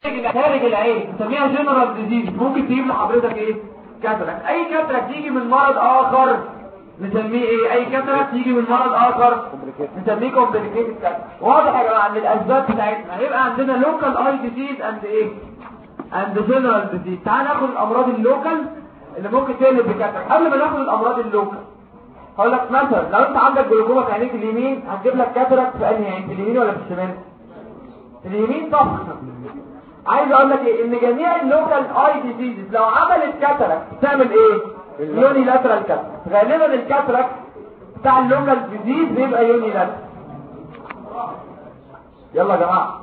خارج العين نسميها جنرال ديزيز، ممكن تجيب لحضرتك ايه؟ كاتراكت. اي كاتراكت تيجي من مرض اخر نسميه ايه؟ اي كاتراكت تيجي من مرض اخر نسميه كومبليكيتد كاتراكت. واضح يا جماعه ان الاسباب بتاعتنا هيبقى عندنا لوكال اي ديزيز اند ايه؟ اند جنرال ديزيز. تعال ناخد الامراض اللوكال اللي ممكن تقلب بكاتراكت. قبل ما ناخد الامراض اللوكال هقول لك مثلا لو انت عندك جلوكوما في عينيك اليمين هتجيب لك كاتراكت في انهي عين؟ في اليمين ولا في الشمال؟ في اليمين طبعا. عايز اقول لك ايه؟ ان جميع اللوكال اي ديزيز لو عملت كاتراكت تعمل ايه؟ يوني لاترال كاتراكت. غالبا الكاتراكت بتاع اللوكال ديزيز بيبقى يوني لاترال. يلا يا جماعه،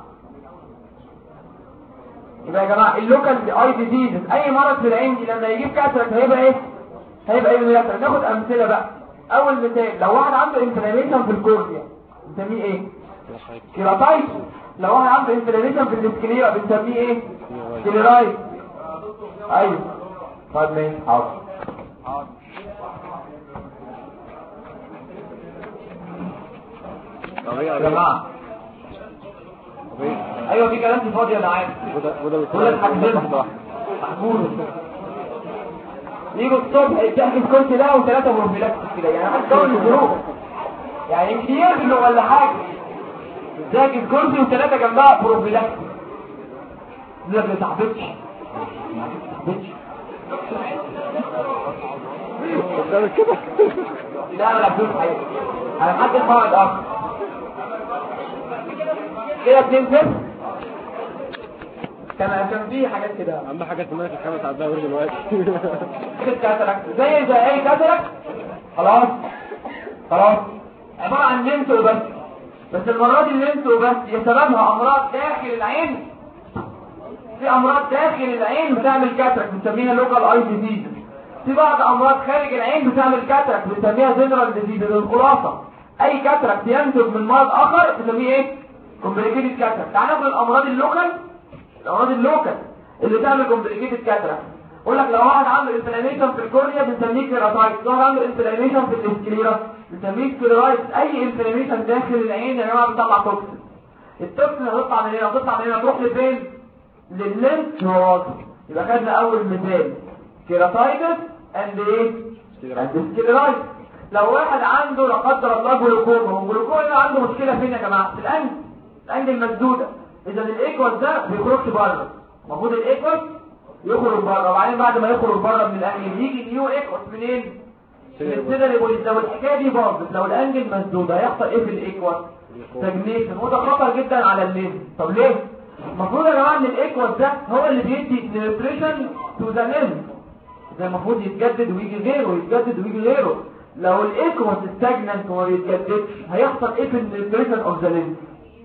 يبقى يا جماعه اللوكال اي ديزيز اي مرض في العين دي لما يجيب كاتراكت هيبقى ايه؟ هيبقى يوني لاترال. ناخد امثله بقى. اول مثال لو واحد عنده انفلاميشن في الكورنيا بنسميه ايه؟ كيراتايتس. لو واحد عنده انفلاميشن في الاسكليرا بنسميه ايه؟ سكليرايت. ايوه طيب ماشي حاضر. يا جماعه ايوه في كلام فاضي انا عارف. وده محمود يجوا الصبح تحكي الكرسي ده وثلاثه بروفيلاكتيك كده، يعني حد دور الظروف يعني يمكن ولا حاجه ذاكر كرسي وثلاثه جنبها بروفيلاكتيك. لا ما تحبطش لا بدون حاجه انا محدش موعد اخر كده 2-0. كان في حاجات كده اهم حاجه تسمعها في الخمس ساعات بقى دلوقتي كاتراكت زي اي كاتراكت. خلاص عباره عن لينس وبس. بس المرة دي اللينس وبس هي سببها امراض داخل العين. في امراض داخل العين بتعمل كاتراكت بنسميها لوكال اي ديزيز. في بعض امراض خارج العين بتعمل كاتراكت بنسميها جنرال ديزيز. الخلاصه اي كاتراكت ينتج من مرض اخر بنسميه ايه؟ كومبليكيتد كاتراكت. تعال ناخد الامراض اللوكال اللي تعمل كومبليكيتد كاتراكت. اقول لك لو واحد عنده انفلاميشن في الكورنيا بنسميه كيراتايتس. لو واحد عنده انفلاميشن في الاسكليرا بنسميه سكليرايتس. اي انفلاميشن داخل العين يا جماعه بتطلع توكسين. التوكسين هتطلع من هنا تروح لفين؟ لللينس وراثي. يبقى خدنا اول مثال كيراتايتس اند ايه؟ اند سكليرايتس. لو واحد عنده لا قدر الله جلوكوما، والجلوكوما عنده مشكله فين يا جماعه؟ في الانجل المسدوده. اذا الايكوس ده ما بيخرجش بره. المفروض الايكوس يخرج بره، وبعدين بعد ما يخرج بره من الانجل يجي نيو ايكوس منين؟ من السيدري بوليس. لو الحكايه دي باظت، لو الانجل مسدود هيحصل ايه في الايكوس؟ ستاجنيشن، وده خطر جدا على اللينس. طب ليه؟ المفروض يا جماعه ان الايكوس ده هو اللي بيدي نيوتريشن تو ذا لينس. ده المفروض يتجدد ويجي غيره. لو الايكوس ستاجننت وما بيتجددش هيحصل ايه في النيوتريشن اوف ذا لينس؟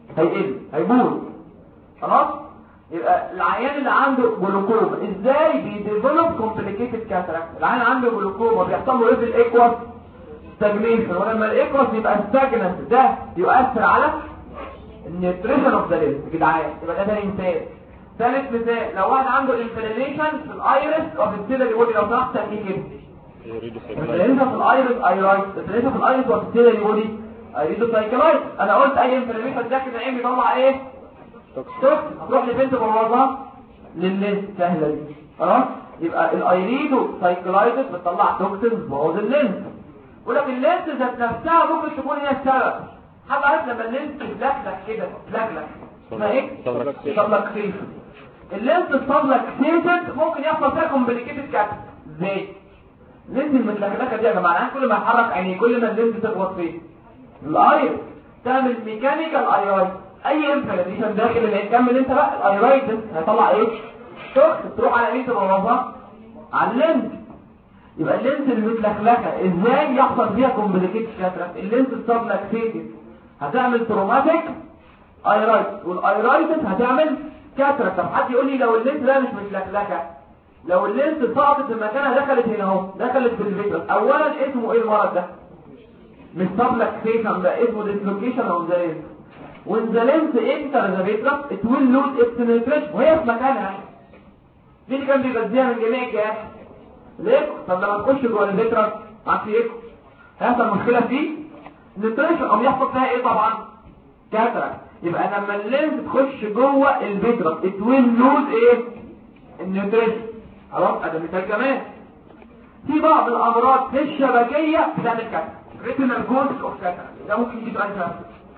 هيبوظ. خلاص؟ يبقى العيان اللي عنده جلوكوما ازاي بيديفلوب كومبليكيتد كاتراكت؟ العيان عنده جلوكوما بيحصل له ايه في الايكوس؟ ستاجنيشن. ولما الايكوس يبقى ستاجننت ده يؤثر على النيوتريشن اوف ذا لينس يا جدعان. يبقى ده ثاني مثال. ثالث مثال لو واحد عنده انفلاميشن في الايرس اوف السيلري بودي. لو سمحت ايه كده؟ انفلاميشن في الايرس ايرايت. انفلاميشن في الايرس اوف السيلري بودي ايريدوسايكلايت. انا قلت اي انفلاميشن داخل العين بيطلع ايه؟ توكسين. هتروح لبنت بوظها لللينس. سهله دي. خلاص؟ يبقى الايريدوسايكلايتس بتطلع توكسين بوظ اللينس. ولكن اللينس ذات نفسها ممكن تكون هي السبب. حد عارف لما اللينس تلكلك كده اسمها ايه؟ سبلكسيشن. اللينس السبلكسيشن ممكن يحصل فيها كومبليكيتد كاتراكت. ازاي؟ اللينس المتلكلكه دي يا جماعه كل ما يحرك عينيه كل ما اللينس تخبط فيه الاير تعمل ميكانيكال ايرايت. اي انفلاميشن داخل العين كمل انت بقى الايرايت هيطلع ايه؟ توكسين تروح على مين تبوظها؟ على اللينس. يبقى اللينس المتلكلكه ازاي يحصل فيها كومبليكيتد كاتراكت؟ اللينس السبلكسيتد هتعمل تروماتيك ايرايت، والايرايتس هتعمل كاتراكت. طب حد يقول لي لو اللينس ده مش متلكلكه، لو اللينس سقطت في مكانها دخلت هنا اهو، دخلت في الفيترس، اولا اسمه ايه المرض ده؟ مش سبلكسيشن، ده اسمه ديسلوكيشن اوف ذا لينس. وان ذا لينس انتر ذا فيترس ات ويل لوز اتس نيوتريشن وهي في مكانها. مين اللي كان بيغذيها من جميع الجهات؟ الايكو. طب لما تخش جوه الفيترس معاك في ايكو هيحصل مشكله فيه نيوتريشن، او يحصل فيها ايه طبعا؟ كاتراكت. يبقى لما اللينس تخش جوه الفيترس it will lose ايه النيوتريشن. خلاص ده مثال كمان. في بعض الامراض في الشبكيه بتعمل كاتراكت ريتينال جولز اوف كاتراكت. ده ممكن يجي سؤال فاهم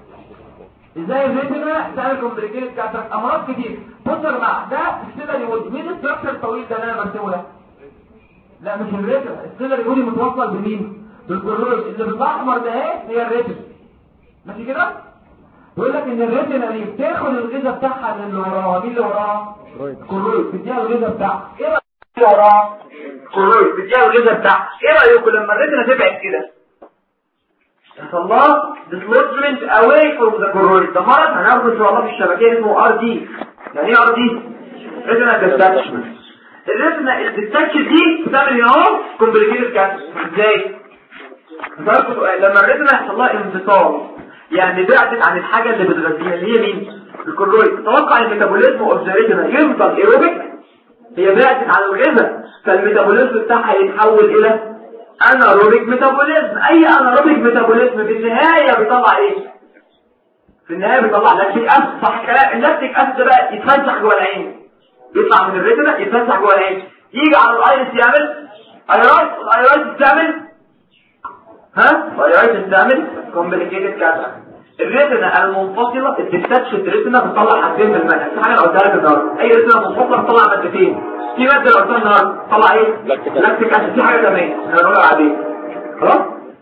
ازاي الريتينا تعمل كومبليكيتد كاتراكت. امراض كتير. بص يا جماعه ده السيلري وودي. مين الستراكشر الطويل ده اللي انا برسمه ده؟ لا مش الريتينا. السيلري وودي متوصل بمين؟ بالكرويد. اللي بالاحمر ده اهي هي الريتينا. ماشي كده؟ بيقول لك ان الريتينا دي بتاخد الغذاء بتاعها من اللي وراها. مين اللي وراها؟ الكرويد. بتديها الغذاء بتاعها. ايه رايك اللي وراها؟ الكرويد. بتديها الغذاء بتاعها. ايه رايكم لما الريتينا تبعد كده يحصل لها dislodgement away from the choroid؟ ده مرض هناخده ان شاء الله في الشبكيه اسمه ار دي. يعني ايه ار دي؟ ريتينا ديتاتشمنت. الريتينا الديتاتش دي بتعمل اهو كومبليكيتد كاتراكت. ازاي؟ لما الريتينا يحصل لها انفصال يعني بعدت عن الحاجه اللي بتغذيها اللي هي مين؟ الكرويد. تتوقع الميتابوليزم اوف ذا ريتينا يفضل ايروبيك؟ هي بعدت عن الغذاء فالميتابوليزم بتاعها يتحول الى انايروبيك ميتابوليزم. اي انايروبيك ميتابوليزم في النهايه بيطلع ايه؟ في النهايه بيطلع لاكتيك اسيد. صح الكلام؟ اللاكتيك اسيد ده بقى يتفسح جوه العين. يطلع من الريتينا يتفسح جوه العين يجي على الايرس يعمل ايرايت. الايرايت تعمل الايرايت تعمل كومبليكيتد كاتراكت. الريتينا المنفصله الديتاتش ريتينا بتطلع حاجتين من المنهج. في حاجه قلتها لك النهارده. اي ريتينا منفصله بتطلع مادتين. في ماده اللي قلتها النهارده بتطلع ايه؟ لاكتيك اسيد. في حاجه كمان انا هنقولها بعدين. خلاص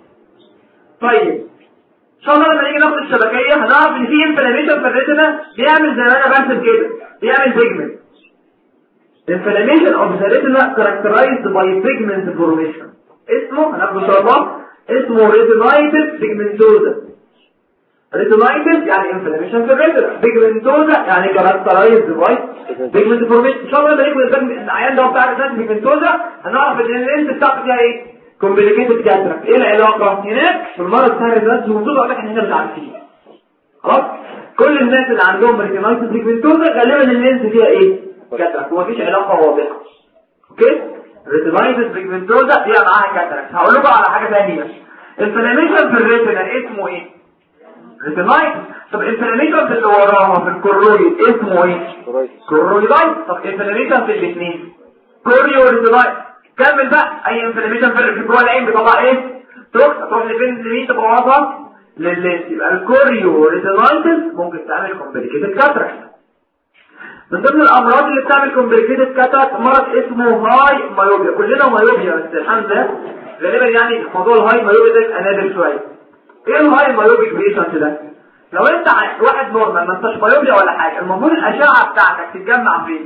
طيب ان شاء الله لما نيجي ناخد الشبكيه هنعرف ان في انفلاميشن في الريتينا بيعمل زي ما انا برسم كده بيعمل بيجمنت. inflammation of the retina characterized by pigment formation. اسمه هناخده ان شاء الله اسمه retinitis pigmentosa. retinitis يعني inflammation في الريتنا. pigmentosa يعني characterized by pigment formation. ان شاء الله لما نيجي العيان ده بتاع retinitis pigmentosa هنعرف ان اللينس بتاعته فيها ايه؟ complicated cataract. ايه العلاقه هناك في المرض بتاع retinitis pigmentosa؟ واضح ان احنا مش عارفين. خلاص كل الناس اللي عندهم retinitis pigmentosa غالبا اللينس فيها ايه؟ كاتراكت. ومفيش علاقه واضحه. اوكي؟ retinitis pigmentosa دي معاها كاتراكت. هقول لكم على حاجه ثانيه. الانفلاميشن في الريتنا اسمه ايه؟ retinitis. طب الانفلاميشن في اللي وراها في الكرويد اسمه ايه؟ كرويدايت. طب الانفلاميشن في الاثنين كوريو ريتينايتس. كمل بقى. اي انفلاميشن في جوه العين بيطلع ايه؟ تروح لفين؟ لمين تبوظها؟ لللينس. يبقى الكوريو ريتينايتس ممكن تعمل كومبليكيتد كاتراكت. من ضمن الامراض اللي بتعمل كومبليكيتد كاتراكت مرض اسمه هاي مايوبيا. كلنا مايوبيا بس الحمد لله غالبا يعني موضوع الهاي مايوبيا ده نادر شويه. ايه الهاي مايوبيك بيشنت ده؟ لو انت واحد نورمال ما انتش مايوبيا ولا حاجه المفروض الاشعه بتاعتك تتجمع فين؟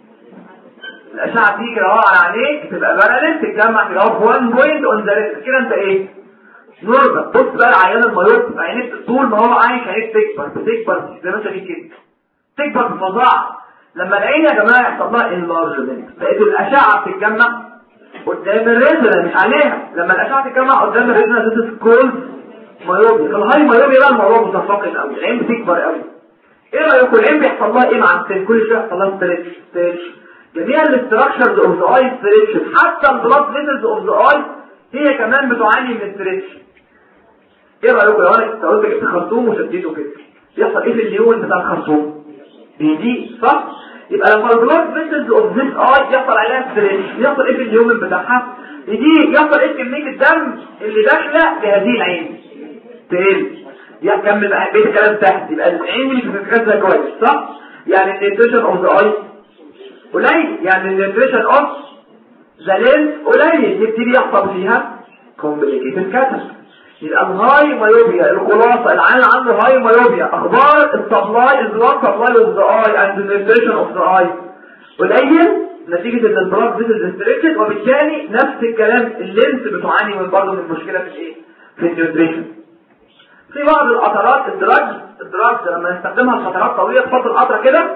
الاشعه تيجي كده على عينيك تبقى باراليل تتجمع كده في 1 بوينت اون ذا ريتنا. كده انت ايه؟ نورمال. بص بقى العيان المايوب عينيك طول ما هو عايش عينيك تكبر زي ما انت شايف كده تكبر بفظاعه. لما العين يا جماعه يحصل لها انلارجمنت بقت الاشعه بتتجمع قدام الريتنا مش عليها. لما الاشعه تتجمع قدام الريتنا ده سكول مايوبيا. الهاي مايوبيا بقى الموضوع متفاقم قوي. العين بتكبر قوي. ايه رايكم العين بيحصل لها ايه مع السن؟ كل شويه يحصل لها ستريتش. جميع الاستراكشرز اوف ذا اي ستريتش. حتى البلاد فيسلز اوف ذا اي هي كمان بتعاني من ستريتش. ايه رايكم لو انا قلت جبت خرطوم وشديته كده يحصل ايه في اليوم بتاع الخرطوم؟ بيضيق صح؟ يبقى لما البلاد فيسلز اوف ذيس اي يحصل عليها ستريتش يحصل ايه في اليوم بتاعها؟ يضيق. يحصل ايه كميه الدم اللي داخله لهذه العين؟ تقل. يكمل بقى بيت الكلام تحت. يبقى العين اللي بتتغذى كويس صح؟ يعني النيوتريشن اوف ذا اي قليل. يعني النيوتريشن اوف ذا لينس قليل. يبتدي يحصل فيها كومبليكيتد كاتراكت. يبقى الهاي مايوبيا الخلاصه العين عنده هاي مايوبيا. اخبار السبلاي البلاد سبلاي اوف ذا اي اند النيوتريشن اوف ذا اي قليل نتيجه ان البلاد فيسلز ريستريكتد. وبالتالي نفس الكلام اللينس بتعاني من برضه من مشكله في الايه؟ في النيوتريشن. في بعض القطرات الدراجز لما نستخدمها لفترات طويله تحط القطره كده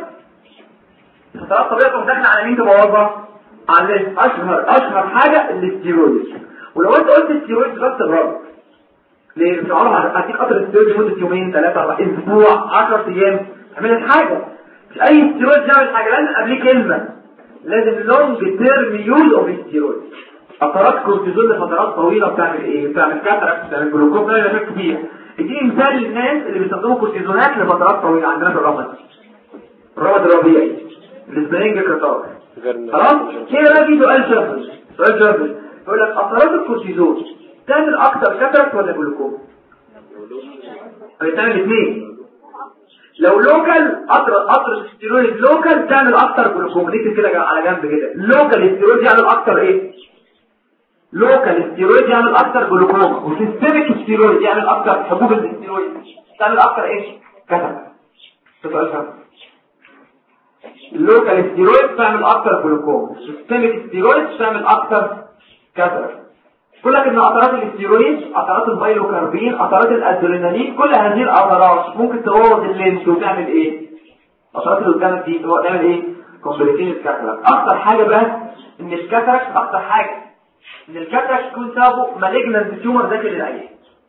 فترات طويله تروح داخله على مين تبوظها؟ على اللينس. اشهر حاجه الاستيرويد. ولو انت قلت استيرويد بس الرابط ليه؟ مش عارف هديك قطر استيرويد لمده يومين 3 4 اسبوع 10 ايام عملت حاجه. مش اي استيرويد يعمل حاجه. لازم قبليه كلمه لازم لونج تيرم يوز اوف استيرويد. قطرات كورتيزون لفترات طويله بتعمل ايه؟ بتعمل كاتراكت بتعمل جلوكوز. ده اللي فيها اديني مثال للناس اللي بيستخدموا كورتيزونات لفترات طويله عندنا في الرمد الربيعي الاسبرينج كاتار. خلاص كده بقى في سؤال جابر يقول لك اثرات الكورتيزون تعمل اكتر كاتراكت ولا جلوكوما؟ بتعمل الاثنين. لو لوكال قطر الستيرويد لوكال تعمل اكتر جلوكوما. نكتب كده على جنب كده لوكال ستيرويد يعمل اكتر ايه؟ لوكال ستيرويد يعمل اكتر جلوكوما، وسيستميك ستيرويد يعمل اكتر حبوب الستيرويد تعمل اكتر ايه؟ كاتراكت. سؤال فاهم؟ اللوكال ستيرويد تعمل اكتر جلوكوما، السيستميك ستيرويد تعمل اكتر كاتراكت. كل ان اثرات الاستيرويد، اثرات البايلوكاربين، اثرات الادرينالين، كل هذه الاثرات ممكن تبوظ اللينس وتعمل ايه؟ اثرات اللي قدامك دي هو تعمل ايه؟ كومبليكيشن كاتراكت. اكتر حاجه بقى ان الكاتراكت اكتر حاجه ان الكاتراكت يكون سببه مالجنانت تيومر داخل العين.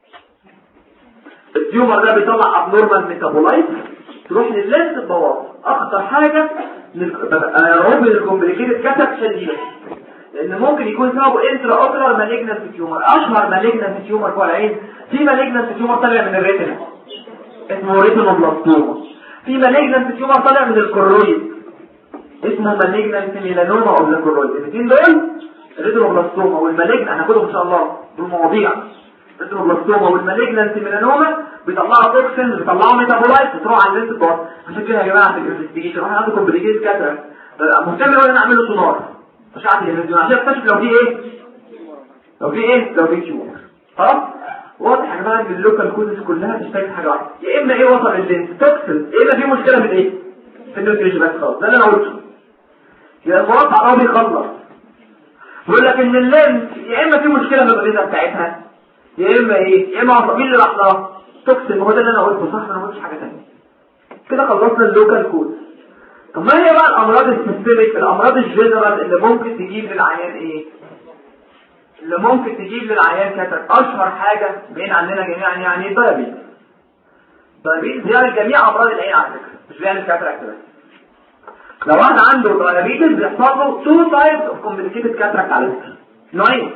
التيومر ده بيطلع ابنورمال ميتابولايت تروح لللينس تبوظ. اكتر حاجه رغم الكومبليكيشن كاتراكت شديده لان ممكن يكون سببه انترا اوكلر مالجنانت تيومر. اشهر مالجنانت تيومر في العين في مالجنانت تيومر طالع من الريتنا اسمه ريتينوبلاستوما، في مالجنانت تيومر طالع من الكرويد اسمه مالجنانت ميلانوما او الكرويد. الاثنين دول الريتينوبلاستوما والمالجنانت هناخدهم ان شاء الله دول مواضيع. الريتينوبلاستوما والمالجنانت ميلانوما بيطلعوا توكسين بيطلعوا ميتابولايت بتروح على اللينس بارت. عشان كده يا جماعه في الانفستيجيشن احنا عندكم كومبليكيشن كاتراكت مهتم قوي نعمل له سونار مش عادي الفيديو عشان اكتشف لو في ايه لو في تيومر. خلاص واضح يا جماعه ان اللوكال كوزز كلها تشتغل حاجه واحده، يا اما ايه وصل لللينس توكسين يا اما في مشكله في الايه في النيوتريشن. بس خلاص ده اللي انا قلته. يا المربع هو بيخلص بيقول لك ان اللينس يا اما في مشكله في الغذاء بتاعتها يا اما ايه يا اما عصبين اللي لحظه توكسين. هو ده اللي انا قلته صح؟ انا ما قلتش حاجه ثانيه. كده خلصنا اللوكال كوز. طب ما هي بقى الامراض السيستميك الامراض الجنرال اللي ممكن تجيب للعيان ايه؟ اللي ممكن تجيب للعيان كاتراكت اشهر حاجه بين عندنا جميعا يعني الدايابيتس. الدايابيتس بيعمل جميع امراض العين على فكره مش بيعمل كاتراكت بس. لو واحد عنده دايابيتس بيحصل له تو تايبس اوف كومبليكيتد كاتراكت على فكره. نوعين،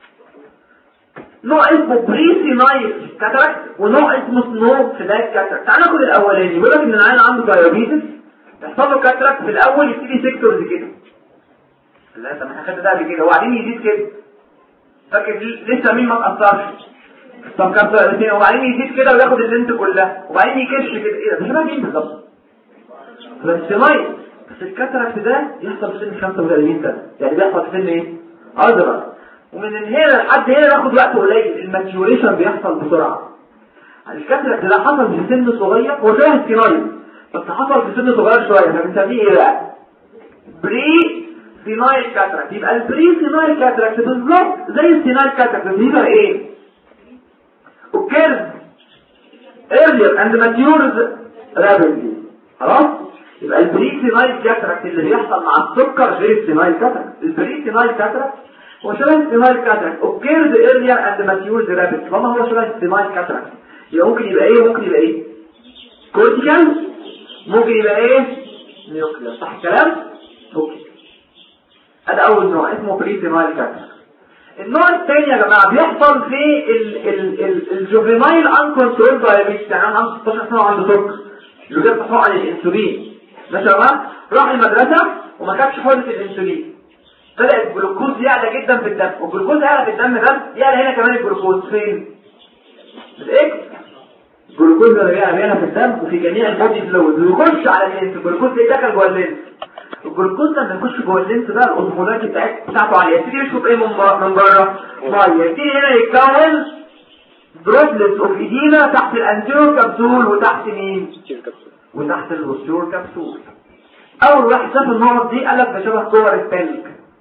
نوع اسمه بريسينايل كاتراكت ونوع اسمه سنو سيدايت كاتراكت. تعال ناخد الاولاني. بيقول لك ان العيان عنده دايابيتس يحصل له كاتراكت في الاول يبتدي سيكتورز كده. لا انت ما خدت ده قبل كده وبعدين يزيد كده. فاكر لسه مين ما اتاثرش. طب كان وبعدين يزيد كده وياخد اللينس كلها وبعدين يكش كده. ايه ده؟ مش ده مين بالظبط؟ بريسينايل. بس الكاتراكت ده يحصل في سن 35 سنه يعني بيحصل في سن ايه؟ اصغر. ومن هنا لحد هنا ياخد وقت قليل. الماتيوريشن بيحصل بسرعه. الكاتراكت ده حصل في سن صغير هو شبه السينايل بس حصل في سن صغير شويه فبنسميه ايه بقى؟ بري سينايل كاتراكت. يبقى البري سينايل كاتراكت بالظبط زي السينايل كاتراكت بس يبقى ايه؟ اوكيرز earlier and matures rapidly. خلاص؟ يبقى البري سينايل كاتراكت اللي بيحصل مع السكر غير السينايل كاتراكت. البري سينايل كاتراكت هو شبه السينايل كاتراكت اوكيرز earlier and matures rapidly. طالما هو شبه السينايل كاتراكت يبقى ممكن يبقى ايه؟ ممكن يبقى ايه؟ كورتيكال، ممكن يبقى ايه؟ نيوكلير. صح الكلام؟ اوكي. هذا اول نوع اسمه بريسينايل كاتراكت. النوع الثاني يا جماعه بيحصل في الجوفينايل انكونترول دايابيتس. يعني انا عنده 16 سنه وعنده سكر اللي جاب حقن الانسولين ماشي يا جماعه راح المدرسه وما خدش حقنه الانسولين بدأ الجلوكوز يعلى جدا في الدم. والجلوكوز يعلى في الدم ده يعلى هنا كمان. الجلوكوز فين؟ الاكس الجلوكوز ده بيعلى هنا في الدم وفي جميع البودي فلويد ويخش على اللينس. الجلوكوز ده دخل جوه اللينس. الجلوكوز لما يخش جوه اللينس ده الاوزمولات بتاعته عاليه يبتدي يشرب ايه من بره؟ ميه. يبتدي هنا يتكون دروبلتس اوف ايدينا تحت الانتيرور كبسول وتحت مين؟ وتحت البوستيرور كبسول. اول واحد شاف النقط دي قال لك ده شبه كور التلج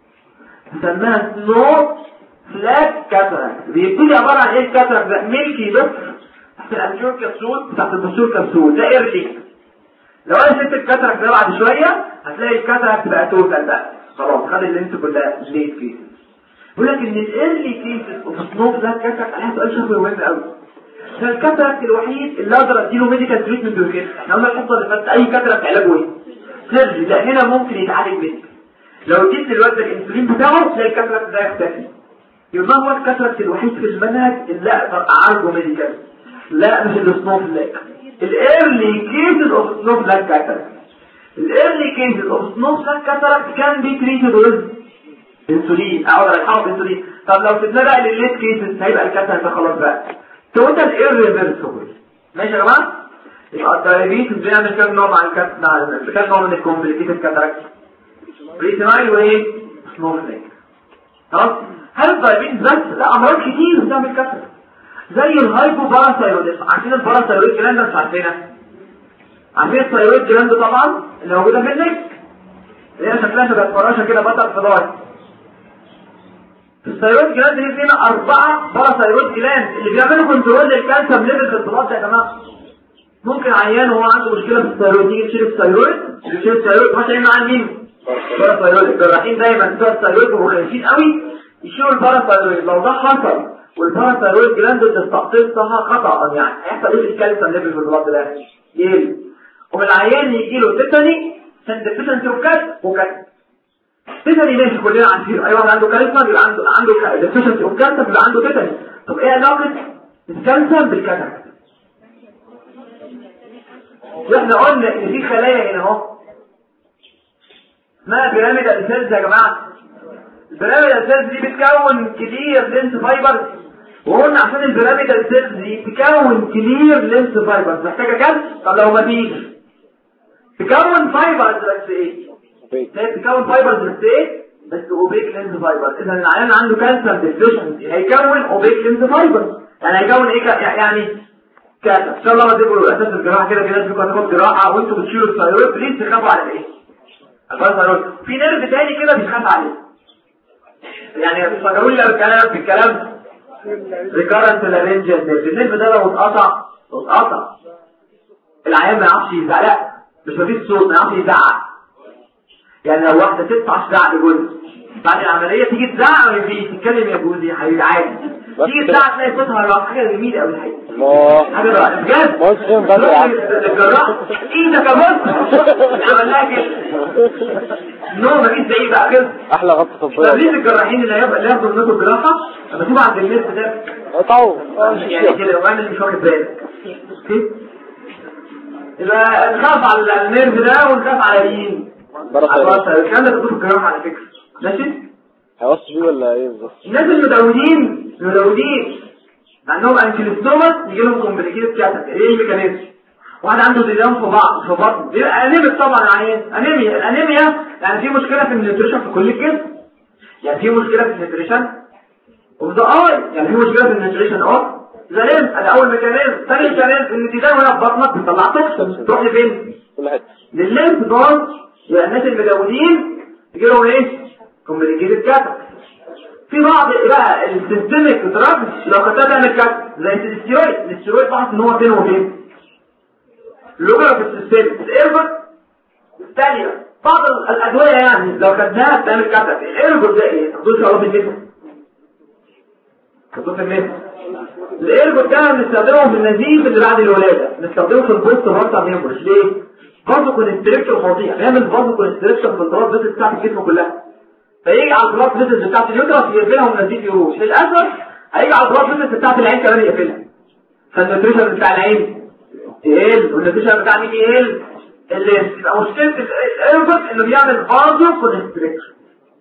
سماها سنو فلاك كاتراكت. بيبتدي عباره عن ايه الكاتراكت ده؟ ميلكي بس تحت الانتيرور كبسول تحت البوستيرور كبسول ده ايرلي. لو انا شفت الكاتراكت ده بعد شويه هتلاقي الكاتراكت بقى توتال بقى خلاص خد اللينس كلها ليت كيس. بيقول لك ان الايرلي كيسز اوف سنو فلاك كاتراكت عليها سؤال شكله مهم قوي. ده الكاتراكت الوحيد اللي اقدر اديله ميديكال تريتمنت بكده. احنا قلنا الحصه اللي فاتت اي كاتراكت علاجه ايه؟ سيرجي. لا هنا ممكن يتعالج منه. لو اديت دلوقتي الانسولين بتاعه تلاقي الكاتراكت ده يختفي. يبقى هو الكاتراكت الوحيد في المنهج اللي اقدر اعالجه ميديكال. لا مش السنوفلاك، الايرلي كيسز اوف سنوفلاك كاتاراكت. الايرلي كيسز اوف سنوفلاك كاتاراكت كان بي تريتد ويز انسولين او الحاضر انسولين. طب لو سيبنا بقى للليت كيسز هيبقى الكاتاراكت خلاص بقى توتال ايرريفرسبل. ماشي يا جماعه؟ يبقى الدايابيتس بيعمل كام نوع مع الكاتاراكت؟ كام نوع من الكومبليكيتد كاتاراكت؟ ريتينايل وايه؟ سنوفلاك. خلاص؟ هل الدايابيتس بس؟ لا، امراض كتير بتعمل كاتاراكت زي الهايبوباراثايروديزم. عارفين الباراثايرويد جلاند مش عارفينها؟ عارفين الثايرويد جلاند طبعا اللي موجوده في النك اللي هي شكلها شبه فراشه كده بطل فضاي. الثايرويد جلاند دي فينا 4 باراثايرويد جلاند اللي بيعملوا كنترول للكالسيوم ليفل في البلاد يا جماعه. ممكن عيان هو عنده مشكله في الثايرويد يجي يشيل الثايرويد ماشي مع مين؟ باراثايرويد. الجراحين دايما بتوع الثايرويد بيبقوا خايفين قوي يشيلوا الباراثايرويد. لو ده حصل والباراثايرويد جلاند تستقطبها خطأ يعني هيحصل ايه في الكالسيوم ليفل في البلاد ده؟ يقل. والعيان يجي له تيتاني عشان ديفيشنسي اوف كالسيوم. تيتاني ماشي كلنا عارفين، اي واحد عنده كالسيوم يبقى عنده ديفيشنسي اوف كالسيوم يبقى عنده تيتاني. طب ايه علاقه الكالسيوم بالكاتاراكت؟ احنا قلنا ان في خلايا هنا اهو اسمها بيراميدال سيلز يا جماعه. البيراميدال سيلز دي بتكون كلير لينس فايبرز، وقلنا عشان البيراميدال سيلز دي تكون كلير لينس فايبرز محتاجه كام؟ طب لو ما فيش تكون فايبرز بس ايه؟ تكون فايبرز بس ايه؟ بس اوبيك لينس فايبرز. اذا العيان عنده كالسيوم ديفيشنسي هيكون اوبيك لينس فايبرز. يعني هيكون ايه يعني كاتب. ان شاء الله ما تبقوا اساس الجراحه كده، في ناس بتبقى تاخد جراحه وانتوا بتشيلوا الثايرويد بليز تخافوا على ايه؟ الثايرويد. في نيرف تاني كده بيخاف عليه، يعني بيفكروا لي في الكلام ريكارنت لارنجال النيرف ده لو اتقطع العيان ما يعرفش يزعق، مش مفيش صوت، ما يعرفش يزعق. يعني لو واحده تدفع زعق لجوزها بعد العمليه تيجي تزعق ما فيش تتكلم يا جوزي يا حبيبي عادي، تيجي تزعق تلاقي صوتها راح. حاجه جميله قوي الحقيقه، حاجه رائعه بجد. الجراح ايدك يا بص عملناها كده نو مفيش زي بقى كده احلى غطه طبيه. تبليغ الجراحين اللي ياخدوا منكم الجراحه لما تبقى عند الناس ده قطعوا يعني كده وانا مش واخد بالك. اوكي، يبقى نخاف على النيرف ده ونخاف على مين؟ على الكلام ده بتقول الجراحه على فكره. ماشي، هيوصل بيه ولا ايه بالظبط؟ الناس المدودين عندهم انكيلوستوماس يجي لهم كومبليكيتد كاتاراكت. ايه الميكانيزم؟ واحد عنده ديدان في بطن بيبقى انيميك طبعا. عيان الانيميا يعني في مشكله في النيوتريشن في كل الجسم، يعني في مشكله في النيوتريشن اوف ذا اي، يعني في مشكله في النيوتريشن اوف ذا ليمف. ده اول ميكانيزم. ثاني ميكانيزم ان الديدان وهي في بطنك بتطلع توكسين تروح لفين؟ كل حته للليمف نود. يبقى الناس المدودين يجي لهم ايه؟ كومبليكيتد كاتاراكت. في بعض بقى السيستميك دراجز لو خدتها تعمل كاتاراكت زي الاستيرويد بحث ان هو فين وفين اللوجرا في السيستم الايربر الثانيه. بعض الادويه يعني لو خدناها تعمل كاتاراكت. الايربر ده ايه؟ تقول ان شاء الله بالنسبه الايربر ده بنستخدمه في النزيف اللي بعد الولاده، بنستخدمه في البوست بارتر نيمبرش. ليه؟ برضه كونستريكشن فظيع، بيعمل برضه كونستريكشن في البلاد فيسلز بتاعت الجسم كلها. فيجي على البلاد فيسلز بتاعت اليوترس يقفلها ونزيف يروح. للاسف هيجي على البلاد فيسلز بتاعت العين كمان يقفلها، فالنيوتريشن بتاع العين يقل والنيوتريشن بتاع مين يقل. اللي يبقى مشكله الايربر انه بيعمل برضه كونستريكشن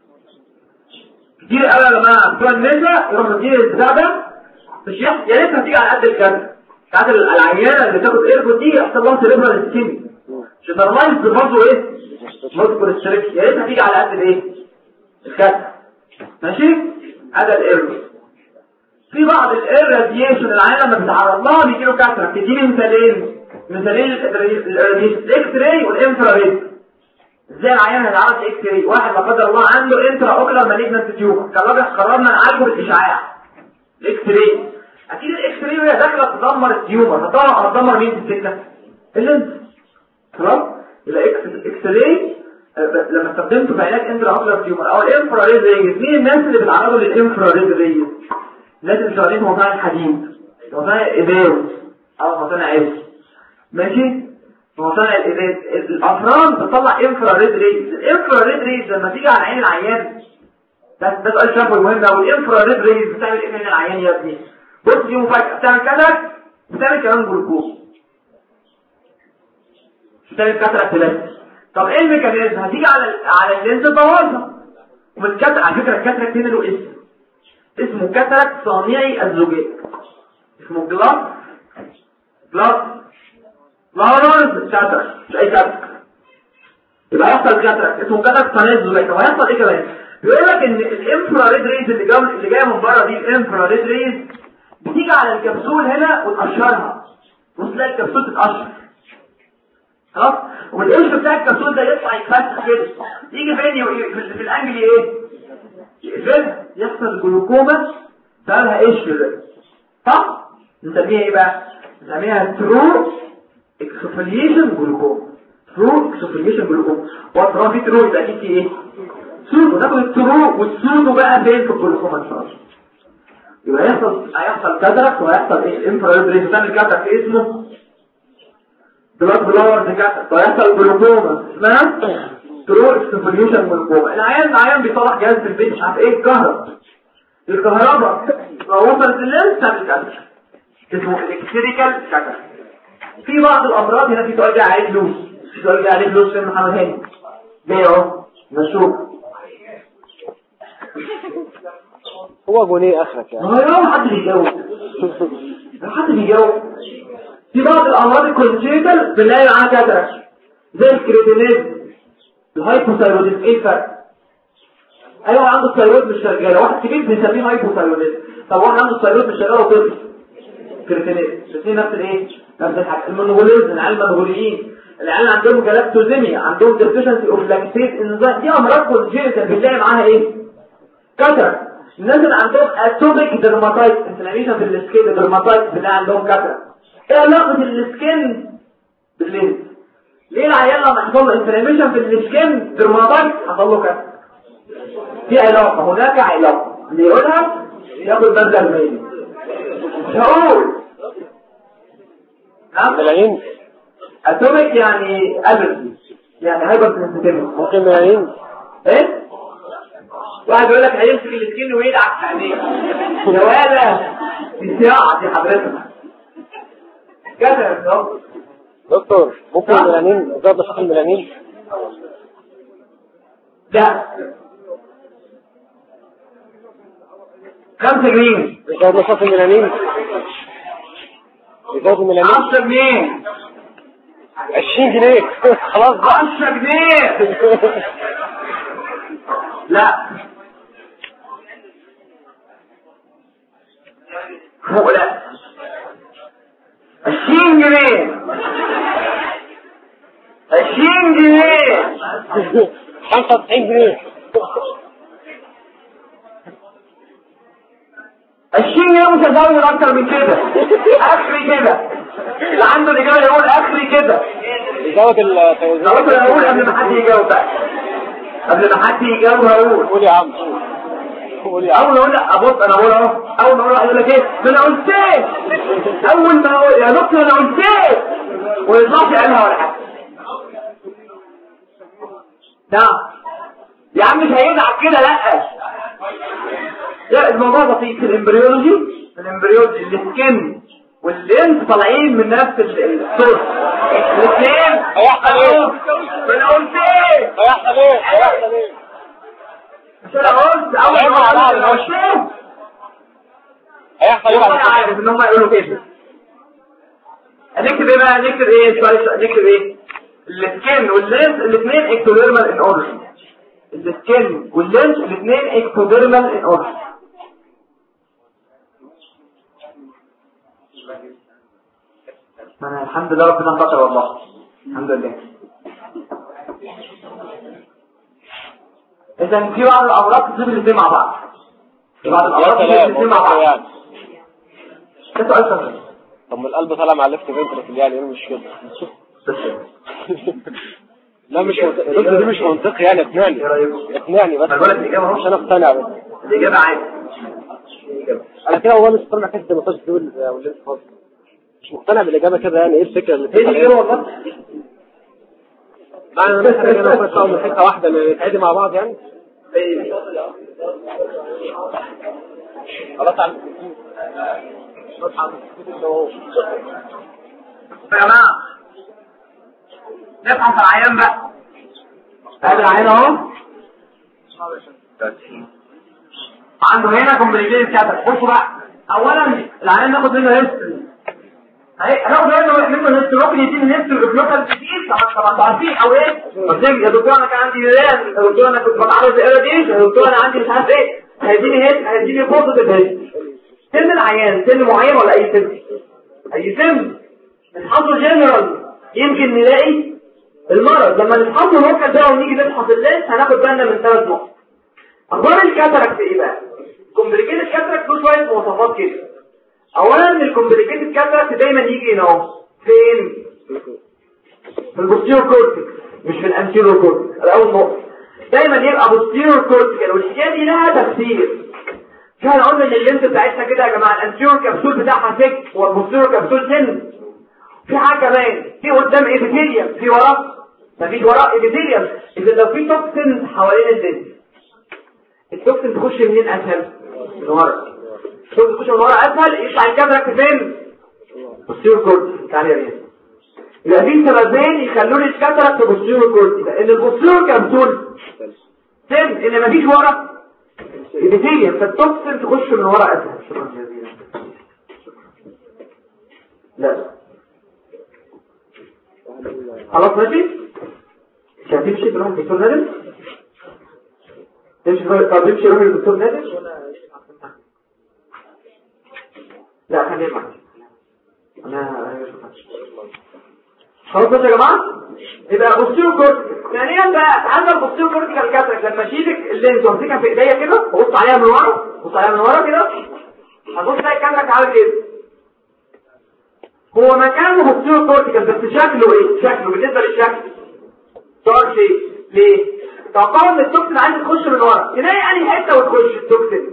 كتير قوي يا جماعه. بتوع النساء يروحوا يدير البتاع ده مش يا ريتها تيجي على قد الكلام بتاعت العيانه اللي تاخد ايربر دي يحصل لها سيريبرال سكين شترلايز برضه ايه؟ برضه كونستريكشن. يا ريتها تيجي على قد الايه؟ الكتف. ماشي، هذا الايرور. في بعض الايراديشن العيان لما بيتعرض لها بيجي له كاتاراكت. تديني مثالين الاكس راي والانفراريد. ازاي العيان هيتعرض لاكس راي؟ واحد لا قدر الله عنده انترا اوكلر مالجنت تيومر، كان راجل قررنا نعالجه بالاشعاع الاكس راي. اكيد الاكس راي وهي داخله تدمر التيومر، هتدمر مين في السكه؟ اللينز. خلاص، يبقى اكس راي لما استخدمته في علاج انترا اوكلر تيومر او الانفراريد ريز. مين الناس اللي بيتعرضوا للانفراريد ريز؟ الناس اللي شغالين في مصانع الحديد، مصانع الازاز او مصانع عز. ماشي، مصانع الازاز الافران بتطلع انفراريد ريز. الانفراريد ريز لما تيجي على عين العيان ده سؤال شافه المهم ده. والانفراريد ريز بتعمل ايه من العيان يا ابني؟ بص دي مفاجاه، بتعمل كده بتعمل كمان جلوكوز، بتعمل كاتراكت بس. طب ايه الميكانيزم؟ هتيجي على اللينز تبوظها. والكاتراكت على فكره الكاتراكت هنا له اسمه كاتراكت صانعي الزجاج، اسمه جلاس كاتراكت، مش اي كاتراكت. يبقى يحصل كاتراكت اسمه كاتراكت صانعي الزجاج. طب هيحصل ايه كمان؟ بيقول لك ان الانفراريد ريز اللي جايه من بره دي، الانفراريد ريز بتيجي على الكبسول هنا وتقشرها، وتلاقي الكبسول تتقشر خلاص، والقشر بتاع الكبسول ده يطلع يتفتح كده، يجي فين في الانجل ايه؟ يقفلها، يحصل جلوكوما سببها قشر، صح؟ نسميها ايه بقى؟ نسميها ترو اكسوفيليشن جلوكوما. ترو اكسوفيليشن جلوكوما. وطبعا في ترو يبقى في ايه؟ سودو. ناخد الترو والسودو بقى فين في الجلوكوما ان شاء الله. يبقى هيحصل كاتراكت وهيحصل ايه؟ الانفراريد ريز بتعمل كاتراكت اسمه بلاد بلاور كاتراكت، وهيحصل جلوكوما اسمها ترو اكسوفيليشن جلوكوما. العيان بيصلح جهاز في البيت مش عارف ايه، الكهرباء لو وصلت لللينس تعمل كاتراكت اسمه الكتريكال كاتراكت. في بعض الامراض هنا في سؤال جاي عليه فلوس، في سؤال جاي عليه فلوس في محمد هاني جاي اهو نشوف هو جونيه اخرك يعني. ما حد بيجاوب في بعض الامراض الكونجيتال بنلاقي معاها كاتراكت زي الكريتينيز، الهايبوثايروديزم. ايه الفرق؟ ايوه عنده الثايرويد مش شغاله، واحد كبير بنسميه هايبوثايروديزم. طب واحد عنده الثايرويد مش شغاله وطفل، كريتينيز. الاثنين نفس الايه؟ نفس الحاجه. المنغوليزم، العيال المنغوليين، العيال عندهم جلاكتوزيميا، عندهم ديفيشنسي اوف لاكتيت انزيم، دي امراض كونجيتال بنلاقي معاها ايه؟ كاتراكت. الناس اللي عندهم اتوبيك ديرماتايت، انفلاميشن في السكين، ديرماتايت بنلاقي عندهم كاتراكت. ايه علاقه السكين باللينز؟ ليه العيال لما يحصل له انفلاميشن في السكين ديرماتايت حصل له كاتراكت؟ في علاقه، هناك علاقه، اللي يقولها ياخد مبلغ مالي. مش هقول ملايين اتوميك يعني الرجي، يعني هايبر سنسيتيفيتي. ممكن ملايين ايه؟ واحد يقول لك هيمسك السكين ويدعك في عينيه يا ولا دي صياعه دي حضرتك كده يا دكتور. ممكن ملايين ضرب شخص الملايين ده 5 جنيه ضرب شخص الملايين ضرب الملايين 10 جنيه 20 جنيه خلاص 10 جنيه لا هو لا 20 جنيه 20 جنيه 95 جنيه 20 جنيه مش هزود اكتر من كده. اخري كده اللي عنده الاجابه يقول اخري كده. يزود التوزيع. اقول قبل ما حد يجاوب بقى، قبل ما حد يجاوب هقول. قول يا عم قول يا عم. اول ما اقول ابص انا بقول اهو، اول ما اقول يقول لك ايه؟ ما انا قلت ايه؟ اول ما اقول يا دكتور انا قلت ايه؟ ويطلعش قالها ولا حاجه. نعم يا عم مش هيزعل كده لا الموضوع بسيط. في الامبريولوجي السكن واللينس طالعين من نفس الصوت الاثنين. هيحصل ايه؟ انا قلت ايه؟ هيحصل ايه مش انا قلت اول ما انا قلت ايه؟ هيحصل ايه؟ انا عارف ان هم يقولوا كده. هنكتب ايه بقى؟ نكتب ايه؟ السكن واللينس الاثنين اكتوديرمال ان اورجن. السكن واللينس الاثنين اكتوديرمال ان اورجن. انا الحمد لله ربنا بطل والله الحمد لله. اذا في بعض الامراض تصيب الاثنين مع بعض. في بعض الامراض تصيب الاثنين مع بعض. ده سؤال سهل. طب ما القلب طالع مع الليفت فينتركل يعني مش كده؟ لا مش منطقي، دي مش منطقي يعني. اقنعني بس. انا بقول لك الاجابه عشان اقتنع بس. الاجابه عادي. انا كده والله مش مقتنع كده ما تقدرش تقول واللي انت مش مقتنع بالاجابه كده يعني. ايه الفكره اللي هي دي والله؟ انا محتاج انا بس اقول حته واحده نتعدي مع بعض يعني. خلاص يا جماعه نفهم في العيان بقى. هذا العيان اهو عنده هنا كومبليكيشن كاتر. بصوا بقى، اولا العيان ناخد منه هيستوري. هناخد منه هيستوري، ممكن يديني هيستوري بلوكال ديزيز طبعا انتوا عارفين او ايه. يا دكتور انا كان عندي ريان، يا دكتور انا كنت بتعرض لإيراديشن، يا دكتور انا عندي مش عارف ايه. هيديني بوزيتيف هيستوري. سن العيان سن معين ولا اي سن؟ اي سن. نفحصه جنرال يمكن نلاقي المرض. لما نفحصه ممكن ده ونيجي نفحص اللينس هناخد بالنا من 3 نقط. اخبار الكاتراكت ايه بقى؟ كومبليكيتد كاتراكت له شويه مواصفات كده. اولا الكومبليكيتد كاتراكت دايما يجي هنا اهو. فين؟ في البوستيرور كورتكس مش في الانتيرور كورتكس. الاول نقطه دايما يبقى بوستيرور كورتكس، والحكايه دي لها تفسير. احنا قلنا ان اللينس بتاعتنا كده يا جماعه الانتيرور كبسول بتاعها ثيك والبوستيرور كبسول ثين. في حاجه كمان، في قدام ايبيثيليوم، في وراه مفيش وراه ايبيثيليوم. اذا لو في توكسين حوالين اللينس التوكسين تخش منين اسهل؟ من ورا. التوكسين تخش من ورا اسهل، يطلع الكاتراكت فين؟ بوستيرور كورتكس. تعالى يا ريس، يبقى في سببين يخلوني الكاتراكت بوستيرور كورتكس. ان البوستيرور كبسول ثين، ان مفيش ورا ايبيثيليوم، فالتوكسين تخش من ورا اسهل. شكرا جزيلا. لا خلاص ماشي. مش هتمشي تروح للدكتور نادر؟ تمشي روح للدكتور نادر؟ لا خلينا معاك. انا خلاص ماشي يا جماعه. يبقى بصوا كورتكس. ثانيا بقى تعالى بصوا كورتكس الكاتراكت. لما اشيلك اللينز وامسكها في ايديا كده وابص عليها من ورا، بص عليها من ورا كده، هتبص تلاقي الكاتراكت عامل كده. هو مكانه بوستيرور كورتيكال بس شكله ايه؟ شكله بالنسبه للشكل صار شيء. ليه؟ توقعوا ان التوكسين عايز تخش من ورا، تلاقي انهي حته وتخش التوكسين؟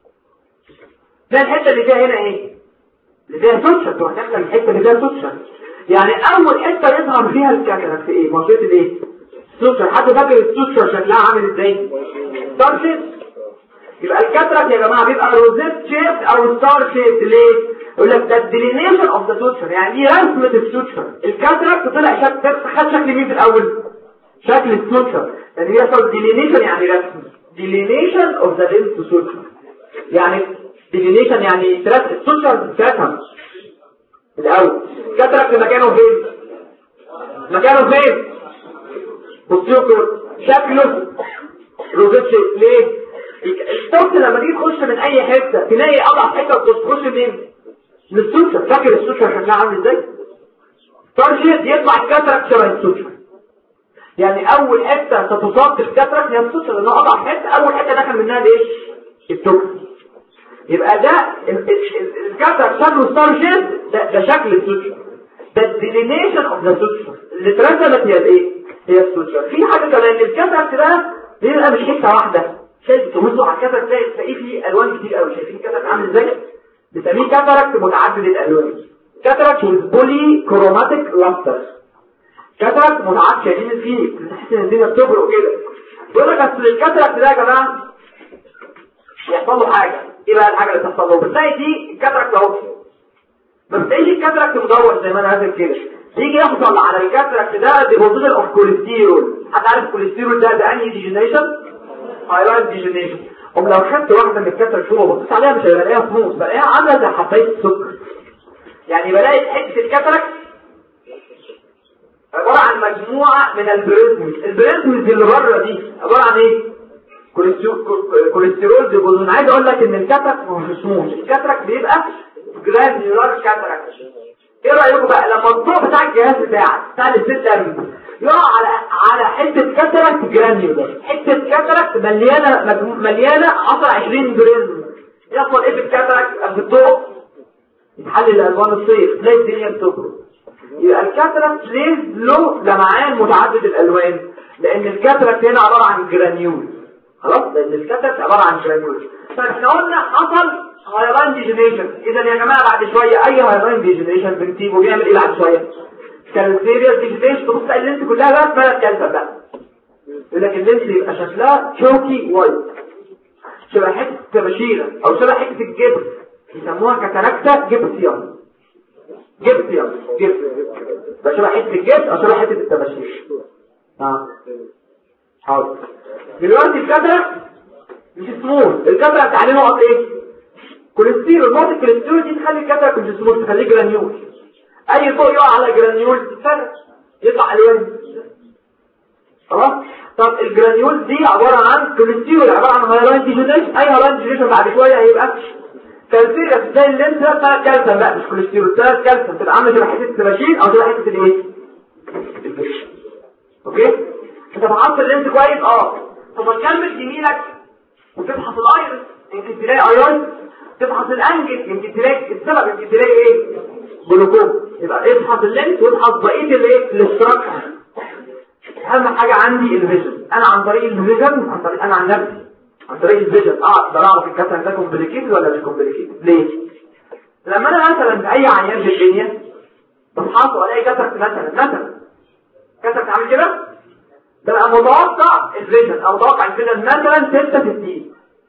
ده الحته اللي فيها هنا ايه؟ اللي فيها سوتشر. تروح داخله الحته اللي فيها سوتشر. يعني اول حته يظهر فيها الكاتراكت ايه؟ منطقه الايه؟ السوتشر. حد فاكر السوتشر شكلها عامل ازاي؟ ستار شيب. يبقى الكاتراكت يا جماعه بيبقى روزيت شيب او ستار شيب. ليه؟ يقول لك ده الديلينيشن اوف ذا سوتشر، يعني دي رسمه السوتشر. الكاتراكت طلع خد شكل مين في الاول؟ شكل السوتشر. يعني بيحصل ديلينيشن يعني رسم. ديلينيشن اوف ذا لينس سوتشر، يعني ديلينيشن يعني السوتشر بتاعتها الاول. الكاتراكت مكانه فين؟ مكانه فين؟ بصوا شكله روزيت شيب. ليه؟ التوكسين لما تيجي تخش من اي حته تلاقي اضعف حته وتخش منين؟ من السوتشر. فاكر السوتشر شكلها عامل ازاي؟ تارجت يطلع الكاتراكت شبه السوتشر. يعني اول حته تتصاب بالكاتراكت هي السوتشر لانها اضعف حته. اول حته دخل منها الايه؟ التوكسين. يبقى ده الكاتراكت شكله ستارجت. ده شكل السوتشر، ده الديلينيشن اوف ذا سوتشر اللي اترسمت هي الايه؟ هي السوتشر. في حاجه كمان، الكاتراكت ده بيبقى مش حته واحده. شايف تبصوا على الكاتراكت تلاقي فيه الوان كتير قوي. شايفين الكاتراكت عامل ازاي؟ بنسميه كاتراكت متعدد الالوان. كاتراكت بولي كروماتيك لاستر. كاتراكت متعدد. شايفين فيه تحس ان الدنيا بتبرق كده. يقول لك اصل الكاتراكت ده يا جماعه يحصل له حاجه. ايه بقى الحاجه اللي بتحصل له؟ بتلاقي دي الكاتراكت اهو، ما بتلاقيش الكاتراكت مدور زي ما انا هذا كده. يجي يحصل على الكاتراكت ده ديبوزيشن اوف كوليسترول. حد عارف الكوليسترول ده انهي ديجنريشن؟ هايلايت ديجنريشن. لو خدت واحده من الكاتراكت شوفوا بصيت عليها مش هلاقيها فلوس، بلاقيها عامله زي حبايه السكر. يعني بلاقي حته الكاتراكت عباره عن مجموعه من البريزمز. البريزمز اللي بره دي عباره عن ايه؟ كوليسترول ديبوزيشن. عايز اقول لك ان الكاتراكت مش اسمه الكاتراكت، بيبقى جرانيولار كاتراكت. ايه رايكم بقى لما الضوء بتاع الجهاز بتاعك بتاع السيستم يقع على حته كاتراكت جرانيولار، حته كاتراكت مليانه 10 20 بريزم، يحصل ايه في الكاتراكت؟ في الضوء يتحلل الالوان الصيف تلاقي الدنيا بتخرج. يبقى الكاتراكت ليه له لمعان متعدد الالوان؟ لان الكاتراكت هنا عباره عن جرانيول. خلاص، لان الكاتراكت عباره عن جرانيول. فاحنا قلنا حصل هايلاين ديجنريشن. اذا يا جماعه بعد شويه اي هايلاين ديجنريشن بنسيبه بيعمل ايه بعد شويه؟ كالسيريال ديجنريشن. تبص على اللينس كلها بقى اسمها كالسر بقى. يقول لك اللينس يبقى شكلها شوكي وايت، شبه حته بشيره او شبه حته الجبن. يسموها كاتاراكتا جيبسيوم. بشرح حته الجبس او شرح حته التباشير. حاضر. دلوقتي الكاتاراكت مش سمول، الكاتاراكت عليه نقط ايه؟ كوليسترول. نقطه الكوليسترول دي تخلي الكاتاراكت مش سمول، تخليه جرانيول. اي ضوء يقع على جرانيول تتفرق يطلع الوان. خلاص. طب الجرانيول دي عباره عن كوليسترول، عباره عن هايلاين ديجيتيشن. اي هايلاين ديجيتيشن بعد شويه هيبقى كالسيريا زي اللي انت بتاع كالسيوم بقى، مش كوليسترول، بتاع كالسيوم تبقى عامله شبه حته التباشير او شبه حته الايه؟ الجيش. اوكي؟ انت فحصت اللينس كويس. طب تكمل زميلك وتفحص الايرس يمكن تلاقي ايرس، تفحص الانجل يمكن تلاقي السبب، يمكن تلاقي ايه؟ جلوكوم. يبقى افحص اللينس وافحص بقيه الايه؟ الاستراكشر. اهم حاجه عندي الفيجن. انا عن طريق الفيجن، عن طريق انا عن نفسي عن طريق الفيجن اقدر اعرف الكاتراكت ده كومبليكيتد ولا مش كومبليكيتد. ليه؟ لما انا مثلا في اي عيان في الدنيا بفحصه والاقي كاتراكت مثلا كاتراكت عامل كده، ببقى متوقع الفيجن او متوقع الفيجن مثلا 66.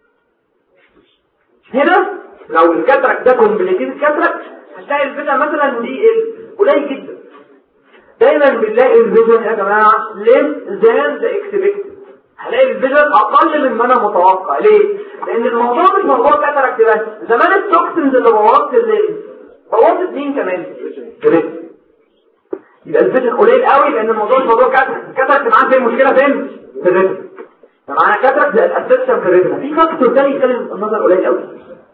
هنا لو الكاتراكت ده كومبليكيتد كاتراكت هتلاقي الفيجن مثلا دي قليل جدا. دايما بنلاقي الفيجن يا جماعه less than the expected. هلاقي الفيجن اقل من ما انا متوقع. ليه؟ لان الموضوع مش موضوع كاتاراكت بس. زمان التوكسينز اللي بوظت الليل بوظت مين كمان؟ الريتنا. يبقى الفيجن قليل قوي لان الموضوع مش موضوع كاتاراكت. معاه فين المشكله؟ فين؟ في الريتنا. معانا كاتاراكت زي الاسبكشن في الريتنا. في فاكتور تاني يخلي النظر قليل قوي،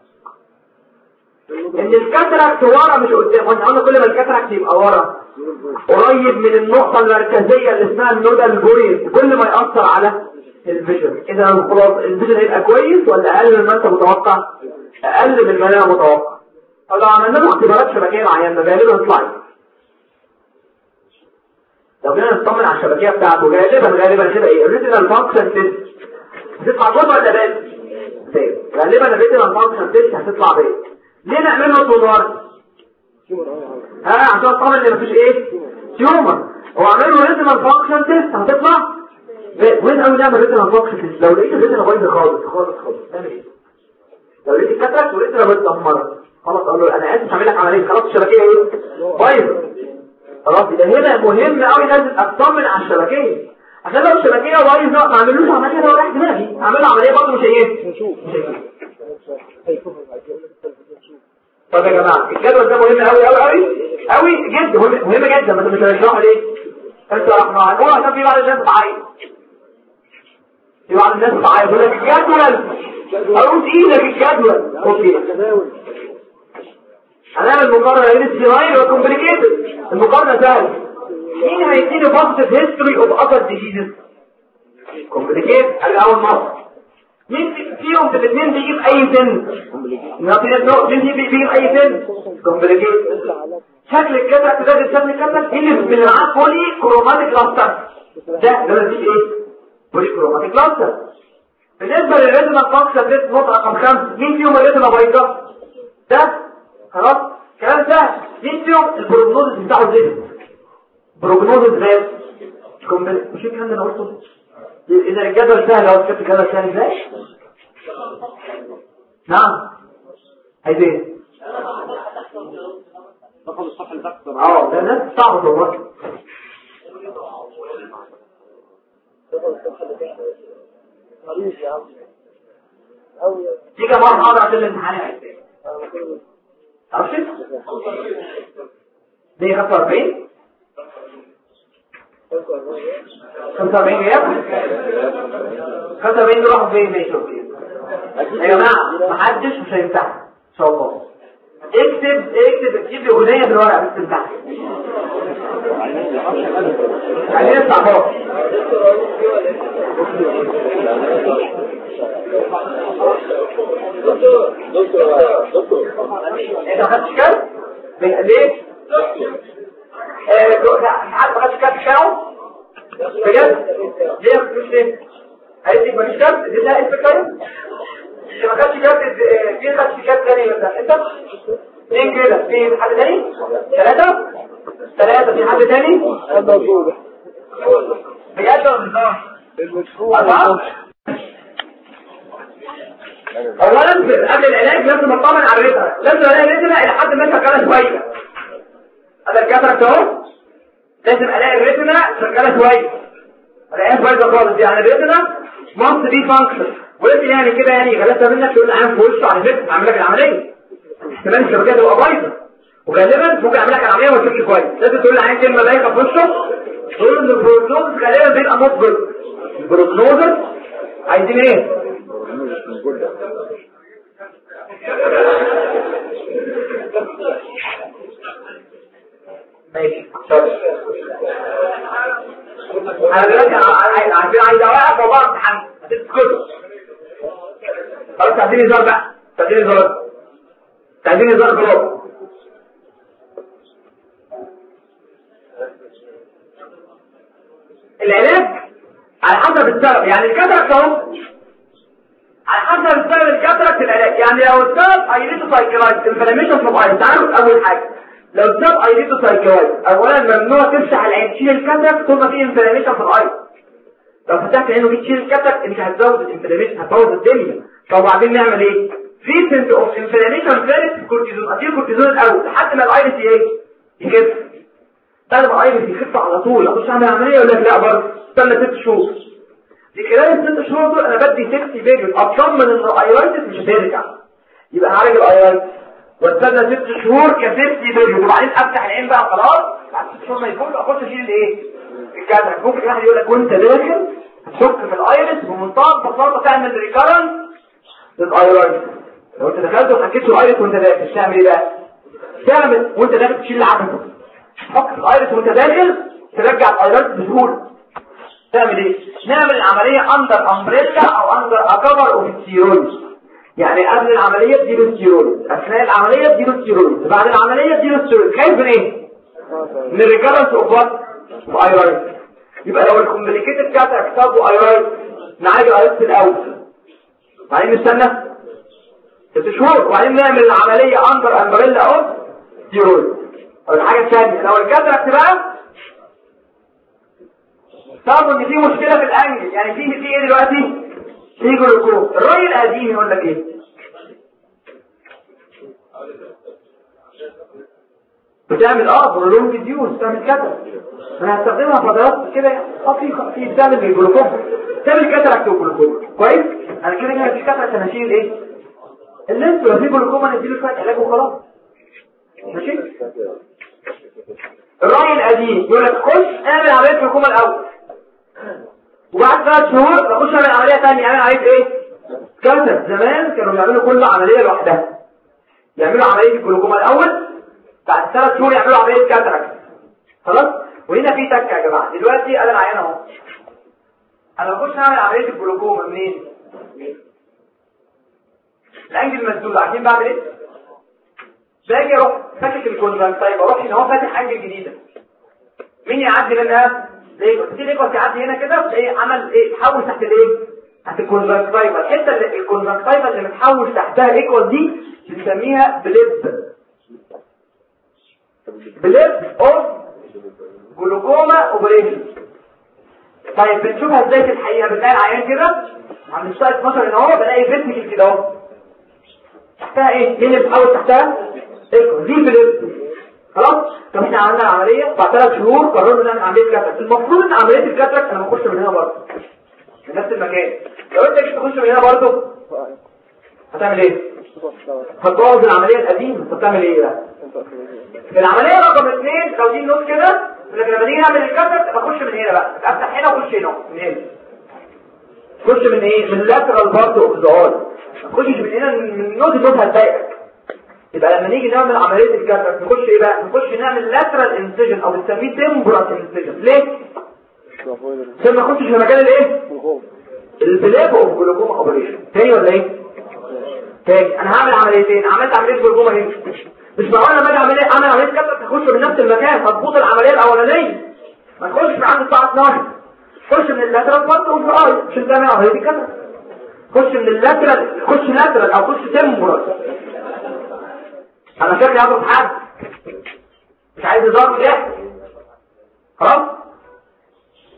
ان الكاتاراكت ورا مش قدام. واحنا قلنا كل ما الكاتاراكت يبقى ورا قريب من النقطه المركزيه اللي اسمها النودال بوينت كل ما ياثر على الفيجن. اذا خلاص الفيجن هيبقى كويس ولا اقل من ما انت متوقع؟ اقل من ما انا متوقع. فلو عملنا له اختبارات شبكيه معينه غالبا يطلع. لو جينا نطمن على الشبكيه بتاعته غالبا كده ايه؟ الريتينال فانكشن تيست هتطلع جود ولا باد؟ غالبا الريتينال فانكشن تيست هتطلع باد. ليه نعمل له سونار؟ عشان اطمن ان مفيش ايه؟ تيومر. هو عامل له ريتينال فانكشن تيست هتطلع وين اول نعمل ريتنا فوكس. لو لقيت الريتنا بايظه خالص تعمل ايه؟ لو لقيت الكاتراكت والريتنا متدمره خلاص اقول له انا اسف اعمل لك عمليه. خلاص الشبكيه ايه؟ بايظه. خلاص يبقى هنا مهم قوي لازم اطمن على الشبكيه، عشان لو الشبكيه بايظه ما اعملوش عمليه لو رايح دماغي اعمل له عمليه برضه مش ايه؟ طب يا جماعه الجدول ده مهم قوي جدا، مهم جدا. بس مش هنشرحه ليه؟ انتوا رحنا عنوها عشان في بعض الناس بتعيط. يقول لك الجدول اروس ايدك الجدول. اوكي هنعمل مقارنه بين السيراين والكومبليكيتد. المقارنه سهله. مين هيديني بوزيتيف هيستوري اوف اذر ديزيزز؟ كومبليكيتد اول مره. مين فيهم في الاثنين بيجيب اي سن؟ مين بيجيب اي سن؟ كومبليكيتد. شكل الكاتراكت ده شكل الكاتراكت اللي معاه بولي كروماتيك لاستر. ده مفيش ايه؟ بولي كروماتيك لاستر. بالنسبه للريتنا فانكشن تيست نقطه رقم 5، مين فيهم الريتنا بايظه؟ ده خلاص كلام سهل. مين فيهم البروجنوزس بتاعه زفت؟ بروجنوزس زفت. مش الكلام ده انا قلته؟ اذا الجدول سهل لو كتبت الجدول سهل ازاي؟ نعم عايز ايه؟ رقم الصفحه اللي تحت. ده ناس صعبه والله. دي كمان محاضرة عشان الامتحان يا عزيزي. عرفت؟ دي 45 غياب 45 نروح فين ماشي. اوكي يا جماعة محدش مش هيمتحن ان شاء الله. اكتب لي اغنية في الورقة بس تمتحن. عايزين نطلع فوق. دكتور انت ما خدتش كام؟ ليه؟ حد ما خدتش كام بتاعه؟ بجد؟ ليه ما خدتوش ليه؟ عايزك ما خدتش كام؟ دي ده اسم كام؟ انت ما خدتش كام؟ في خدتش كام تاني مثلا؟ انت؟ اثنين كده، في حد تاني؟ ثلاثة في حد تاني؟ بجد ولا بالظبط؟ اولا قبل العلاج لازم اطمن على الريتنا، لازم الاقي الريتنا الى حد ما شغاله شويه. هذا الكاتراكت اهو، لازم الاقي الريتنا شغاله شويه، الاقيها شويه خالص. يعني الريتنا مصر دي فانكشن، ولكن يعني كده يعني غلطه منك تقول عام في وشه على فكره اعمل لك العمليه، احتمال الشبكيه تبقى بايظه، وغالبا ممكن اعمل لك العمليه وما تشوفش كويس. لازم تقول لي كلمه بايخه في وشه، تقول ان البروجنوز غالبا بيبقى مصبر. البروجنوز عايزين ايه؟ ماشي انا دلوقتي عايز اوقف والله امتحان هتسكتوا خلاص. تعديني هزار بقى، تعديني هزار خلاص. العلاج على حسب السبب، يعني الكاتراكت اهو على حسب السبب الكاتراكت العلاج. يعني لو السبب ايريتوسايكلايتس انفلاميشن في الايريس، تعالوا اول حاجه لو السبب ايريتوسايكلايتس اولا ممنوع تفتح العين تشيل الكاتراكت طول ما في انفلاميشن في الايريس. لو فتحت عينه دي تشيل الكاتراكت انت هتزود الانفلاميشن، هتبوظ الدنيا. طب وبعدين نعمل ايه؟ تريتمنت اوف انفلاميشن فيرست كورتيزون، اديله كورتيزون الاول لحد ما الايريس يخف. بعد ما الايريس يخف على طول اخش اعمل عمليه ولا لا؟ برضه استنى 6 شهور. في خلال ال6 شهور دول انا بدي سيفتي بيريود اطمن ان الايريس مش هترجع، يبقى هعالج الايريس واستنى 6 شهور كسيفتي بيريود، وبعدين افتح العين بقى خلاص. بعد 6 شهور ما يكون اخش اشيل الايه؟ الكاتراكت. ممكن واحد يقول لك وانت داخل هتشك في الايريس بمنتهى البساطه تعمل ريكارنس للايريس. لو انت دخلت وحكيت له الايريس وانت داخل تعمل ايه بقى؟ تعمل وانت داخل تشيل العدسه، تحط في الايريس وانت داخل ترجع الايريس بسهوله. تعمل ايه؟ نعمل العمليه اندر امبريلا او اندر اكفر اوف ستيرويد. يعني قبل العمليه اديله ستيرويد، اثناء العمليه اديله ستيرويد، بعد العمليه اديله ستيرويد. خايف من ايه؟ من الريكارنس اوف وات؟ ايريس. يبقى لو الكومبليكيتد كاتراكت طب وايريس نعالج الايريس الاول، بعدين نستنى 6 شهور وبعدين نعمل العمليه اندر امبريلا اوف ستيرويد. او الحاجه الثانيه لو الكاتراكت بقى تعرفوا ان في مشكله في الانجل، يعني في ايه دلوقتي؟ في جلوكوز. الراي القديم يقول لك ايه؟ بتعمل برولونج ديوز، تعمل كاتراكت. انا هستخدمها فترات كده في بتعمل الجلوكوز، تعمل كاتراكت وجلوكوز كويس. انا كده مفيش كاتراكت، انا هشيل ايه؟ اللينس. لو في جلوكوز نديله شويه علاج وخلاص. ماشي. الراي القديم يقول لك خش اعمل عمليه جلوكوما الاول، وبعد 3 شهور اخش اعمل عمليه ثانيه. اعمل عمليه ايه؟ كاتراكت. زمان كانوا بيعملوا كل عمليه لوحدها، يعملوا عمليه الجلوكوما الاول، بعد 3 شهور يعملوا عمليه كاتراكت. خلاص. وهنا في تكه يا جماعه. دلوقتي انا العيان اهو، انا بخش اعمل عمليه الجلوكوما منين؟ الانجل مسدود. عارفين بعمل ايه؟ باجي اروح فاتح الكونجكتيفا، اروح هنا اهو فاتح انجل جديده. مين يعدي منها؟ ليكوس. في ليكوس يعدي هنا كده تلاقيه عمل ايه؟ تحول تحت الايه؟ تحت الكونجكتيفا. الحته اللي الكونجكتيفا اللي متحول تحتها ليكوس دي بنسميها بليب اوف جلوكوما اوبريشن. طيب بنشوفها ازاي في الحقيقه؟ بنلاقي العيان كده عند السايت 12 ان هو بلاقي فيرتيكال كده اهو، تحتها ايه؟ مين اللي بتحول تحتها؟ دي بليب. خلاص. طب احنا عملنا العمليه بعد 3 شهور قررنا نعمل عمليه كاتراكت. المفروض ان عمليه الكاتراكت انا بخش من هنا برضه في نفس المكان. لو انت جيت تخش من هنا برضه هتعمل ايه؟ هتبوظ العمليه القديمه. انت بتعمل ايه بقى؟ في العمليه رقم 2 لو دي النص كده، لكن لما نيجي نعمل الكاتراكت بخش من هنا بقى، افتح هنا واخش هنا من هنا. تخش من ايه؟ من اللاترال بارت اوف ذا هارت. تخش من هنا من النص هتضايقك. يبقى لما نيجي نعمل عمليه الكاتراكت نخش ايه بقى؟ نخش نعمل لاترال انسيجن او بنسميه تمبرال انسيجن. ليه؟ عشان ما اخشش في مكان الايه؟ البلاب اوف جلوكوما اوبريشن. تاني ولا ايه؟ تاني. انا هعمل عمليتين. عملت عمليه جلوكوما هنا، مش معقول لما اجي اعمل عمليه كاتراكت اخش من نفس المكان، هتبوظ العمليه الاولانيه. ما تخش من عند الساعه 12، خش من اللاترال بارت اوف ذا اي عشان تعمل عمليه الكاتراكت. خش من اللاترال، خش لاترال او خش تمبرال. انا شكلي هضرب حد، مش عايز ضرب ضحك. خلاص.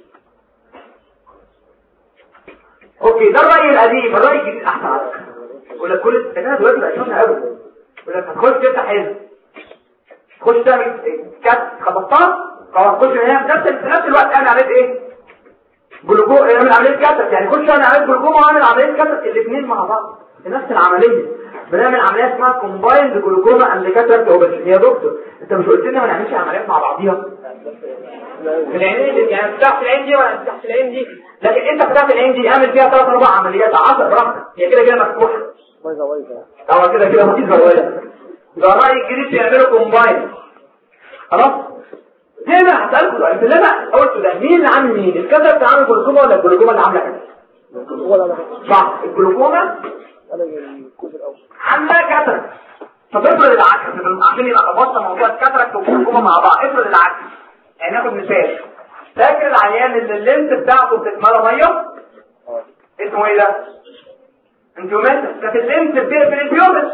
اوكي. ده الراي القديم. الراي الجديد احسن عليك. يقول لك كل السكنات دلوقتي بقى شوفها قوي، يقول لك هتخش تفتح هنا تخش تعمل كات خبطتها او تخش هنا في نفس الوقت اعمل عمليه ايه؟ جلوكوما، اعمل عمليه كاتر، يعني خش اعمل عمليه جلوكوما واعمل عمليه كاتر الاثنين مع بعض في نفس العمليه. بنعمل عمليه اسمها كومبايند جلوكوما اند كاتر اوبريشن. يا دكتور انت مش قلت لنا ما نعملش عمليات مع بعضيها في العينين؟ يعني فتحت العين دي ولا فتحت العين دي؟ لكن انت فتحت العين دي اعمل فيها 3 4 عمليات 10 براحتك، هي كده كده مفتوحه طبعا كده كده مفيش زوايا. ده رايي الجديد بيعملوا كومبايند. خلاص هنا هسألكم سؤال، في اللي انا قلته ده مين اللي عامل مين؟ الكاتر اللي عامل جلوكوما ولا الجلوكوما اللي عامله كده؟ صح، الجلوكوما عامله كاتر. طب افرض العكس عشان يبقى تبسط موضوع الكاتراكت والجلوكوما مع بعض. افرض العكس، يعني ناخد مثال. فاكر العيان اللي اللينس بتاعته بتتملى ميه اسمه ايه ده؟ انتيوميتس. كانت اللينس بتقفل البيوبس،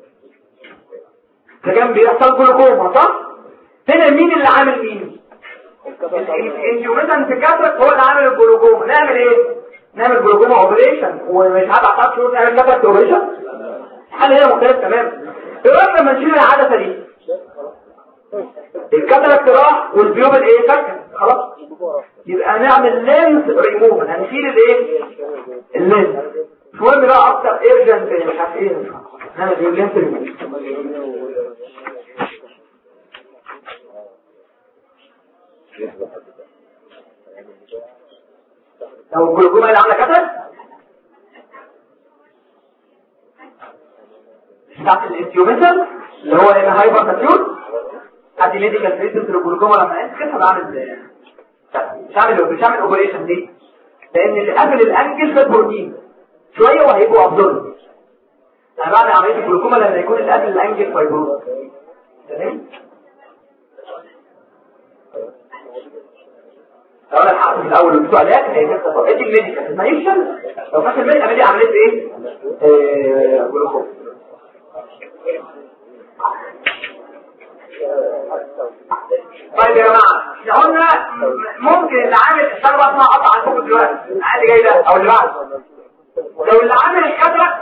ده كان بيحصل جلوكوما صح؟ هنا مين اللي عامل مين؟ الانتيوميتس في الكاتراكت هو اللي عامل الجلوكوما. نعمل ايه؟ نعمل جلوكوما اوبريشن ومش هبعت شروط نعمل كاتراكت اوبريشن. الحل هنا مختلف تماما. ايه لما نشيل العدسه دي؟ الكاتراكت راح والبيوبل ايه فكت خلاص، يبقى نعمل لينس ريموف، هنشيل الايه؟ اللينس. مش مهم بقى اكتر ايرجنت مش عارف ايه، نعمل لينس ريموف. لو الجلوكوما اللي عامله كاتراكت بتاعت الانتيوميتر اللي هو هنا هايبر تاتيوت ادي ميديكال تريتمنت للجلوكوما. لما انت كده بعمل مش هعمل اوبريشن دي، لان اللي قبل الانجل ده بروتين شويه وهيبقوا افضل. انا بعمل عمليه الجلوكوما لما يكون اللي قبل الانجل فايبروز. تمام. انا الحق من الاول السؤالات هي نفسها ادي الميديكال ما يفشل. لو فشل الميديكال دي عمليه ايه؟ جلوكوما. طيب يا جماعه احنا قلنا ممكن اللي عامل الشغله بقى اسمها قطع عنكم دلوقتي العادي جاي ده او اللي بعده. لو اللي عامل الكاتراكت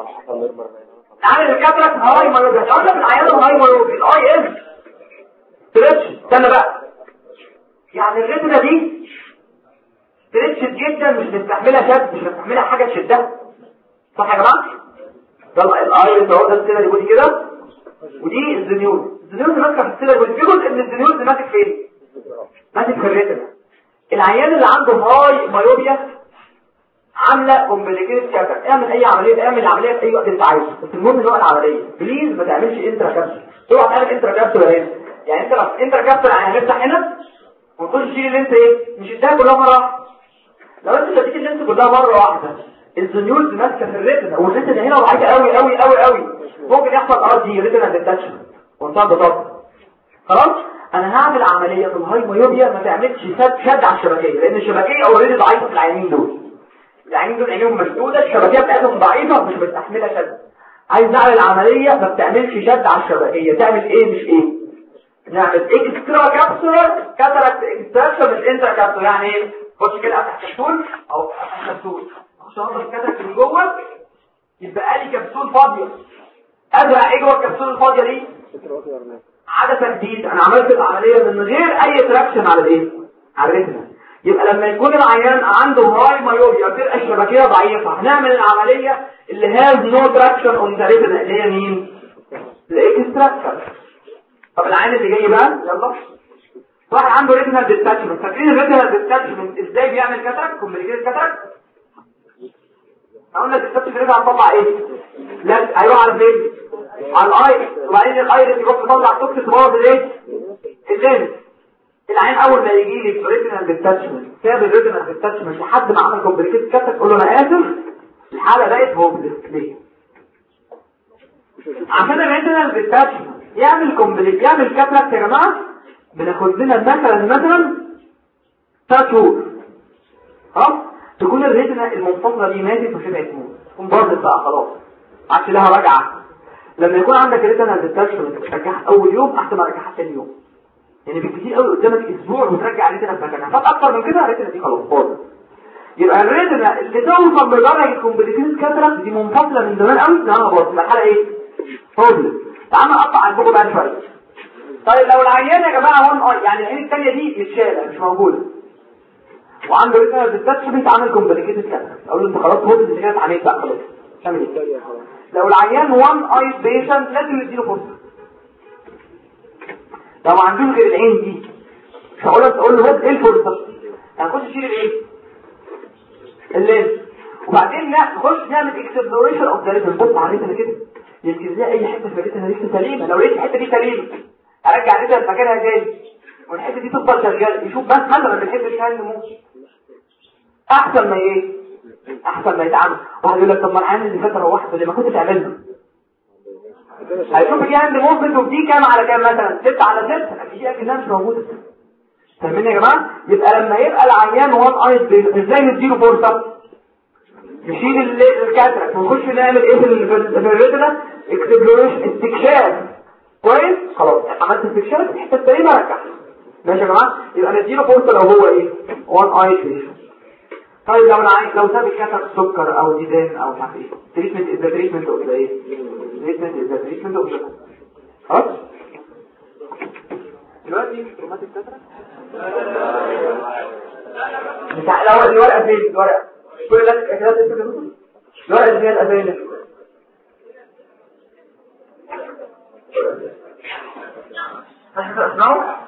هاي مايوبي، قلنا في العيان هاي مايوبي الاي اس ستريتش. استنى بقى، يعني الريتنا دي ستريتش جدا مش مستحملها شد، مش مستحملها حاجه تشدها صح يا جماعه؟ يلا الاي اس اهو ده السيله يقول كده، ودي الزنيول ماسكه في السيله يقول في جزء من الزنيول ماسك فين؟ ماسك في الريتنا. العيان اللي عنده هاي مايوبيا عامله كومبليكيت كاتر، اعمل اي عمليه، اعمل العمليه في اي وقت انت عايزه، بس المهم نوع العمليه بليز ما تعملش انترا كابسول. اوعى تعمل انترا كابسول هنا، يعني انت لو انترا كابسول يعني هنفتح هنا ونخش نشيل اللينس ايه؟ مش اديها كلها مره. لو انت شديت اللينس كلها مره واحده الزنيول ماسكه في الريتنا، والريتنا هنا ضعيفه قوي قوي قوي قوي، ممكن يحصل دي ريتنا ديتاتشمنت وانتهى بطاقه. خلاص انا هعمل عمليه في الهاي مايوبيا ما تعملش شد على الشبكيه، لان الشبكيه اوريدي ضعيفه في العينين دول. العينين دول عينيهم مشدوده، الشبكيه بتاعتهم ضعيفه مش مستحمله شد. عايز نعمل عمليه ما بتعملش شد على الشبكيه، تعمل ايه مش ايه؟ نعمل اكسترا كابسولار كاتراكت اكستراكشن مش انترا كابسول. يعني ايه؟ خش كده افتح كبسول او افتح كبسول عشان اخد الكاتراكت من جوه يبقى لي كبسول فاضيه، ازرع ايه جوه الكبسول الفاضيه دي؟ عدسه جديده. انا عملت العمليه من غير اي تراكشن على الايه؟ على الريتنا. يبقى لما يكون العيان عنده هاي مايوبيا بتبقى الشبكيه ضعيفه هنعمل العمليه اللي هاز نو تراكشن اون ذا ريتنا اللي هي مين؟ الاكستراكشن. طب العيان اللي جاي بقى يلا واحد عنده ريتنال ديتاتشمنت. فاكرين الريتنال ديتاتشمنت ازاي بيعمل كاتراكت؟ كومبليكيتد كاتراكت. قلنا الديتاتشمنت رجع طلع ايه؟ لا هيروح على فين؟ على الاي، وبعدين الايرس يروح يطلع توكسيك تبوظ الايه؟ اللينس. العين اول ما يجي لي ريتنال ديتاتشمنت ساب الريتنال ديتاتشمنت لحد ما عمل كومبليكيتد كاتراكت تقول له انا اسف الحاله بقت هوبلس. ليه؟ عشان الريتنال ديتاتشمنت يعمل كاتراكت يا جماعه بناخد لنا مثلا 3 شهور. تكون الريتنا المنفصله دي ماتت وشبعت موت، تكون باظت بقى خلاص عادش لها رجعه. لما يكون عندك ريتنا ديتاتشمنت ترجعها اول يوم احسن ما ترجعها ثاني يوم، يعني بالكثير قوي قدامك اسبوع وترجع الريتنا في مكانها. فات اكتر من كده الريتنا دي خلاص باظت. يبقى الريتنا اللي توصل لدرجه كومبليكيشن كاتراكت دي منفصله من زمان قوي انها باظت. الحاله ايه؟ بروبلم. تعالوا نقطع البوكو بعد شويه. طيب لو العيان يا جماعه هون يعني العين الثانيه دي متشاله مش موجوده وعنده ريتنا بالتاتش بيتعمل كومبليكيشن كاتراكت، اقول له انت خلاص هو اللي كانت عملت بقى خلاص تعمل ايه؟ لو العيان وان اي بيشنت لازم نديله فرصه. لو ما عندوش غير العين دي مش هقول له تقول له بس ايه الفرصه؟ هنخش نشيل الايه؟ اللينس وبعدين نخش نعمل اكسبلوريشن اوف ذا ريتنا. نبص على الريتنا كده يمكن نلاقي اي حته في الريتنا لسه سليمه. لو لقيت الحته دي سليمه ارجع الريتنا لمكانها تاني والحته دي تفضل شغاله يشوف بس مثلا ما بنحبش كان نموت احسن ما ايه؟ احسن ما يتعمل. واحد يقول لك طب ما انا عامل اللي فات روحت اللي ما كنتش عامله هيشوف دي عند موفمنت ودي كام على كام مثلا 6 على 6 اكيد اكنها مش موجوده. فاهمين يا جماعه؟ يبقى لما يبقى العيان وان ايز ازاي نديله فرصه؟ نشيل الكاتراكت ونخش نعمل ايه في الريتنا؟ اكسبلوريشن استكشاف. كويس خلاص عملت استكشاف الحته السليمه رجع. ماشي يا جماعه؟ يبقى نديله فرصه لو هو ايه؟ وان ايز. طيب لو ساب الكاتراكت سكر او ديدان او مش عارف ايه تريتمنت از تريتمنت اوف ايه؟ تريتمنت از تريتمنت اوف خلاص. دلوقتي روماتيك كاتراكت بتاع الاول الورقه فين؟ الورقه كل ده كده تكتب الورقه اللي هي الاسئله اسمعوا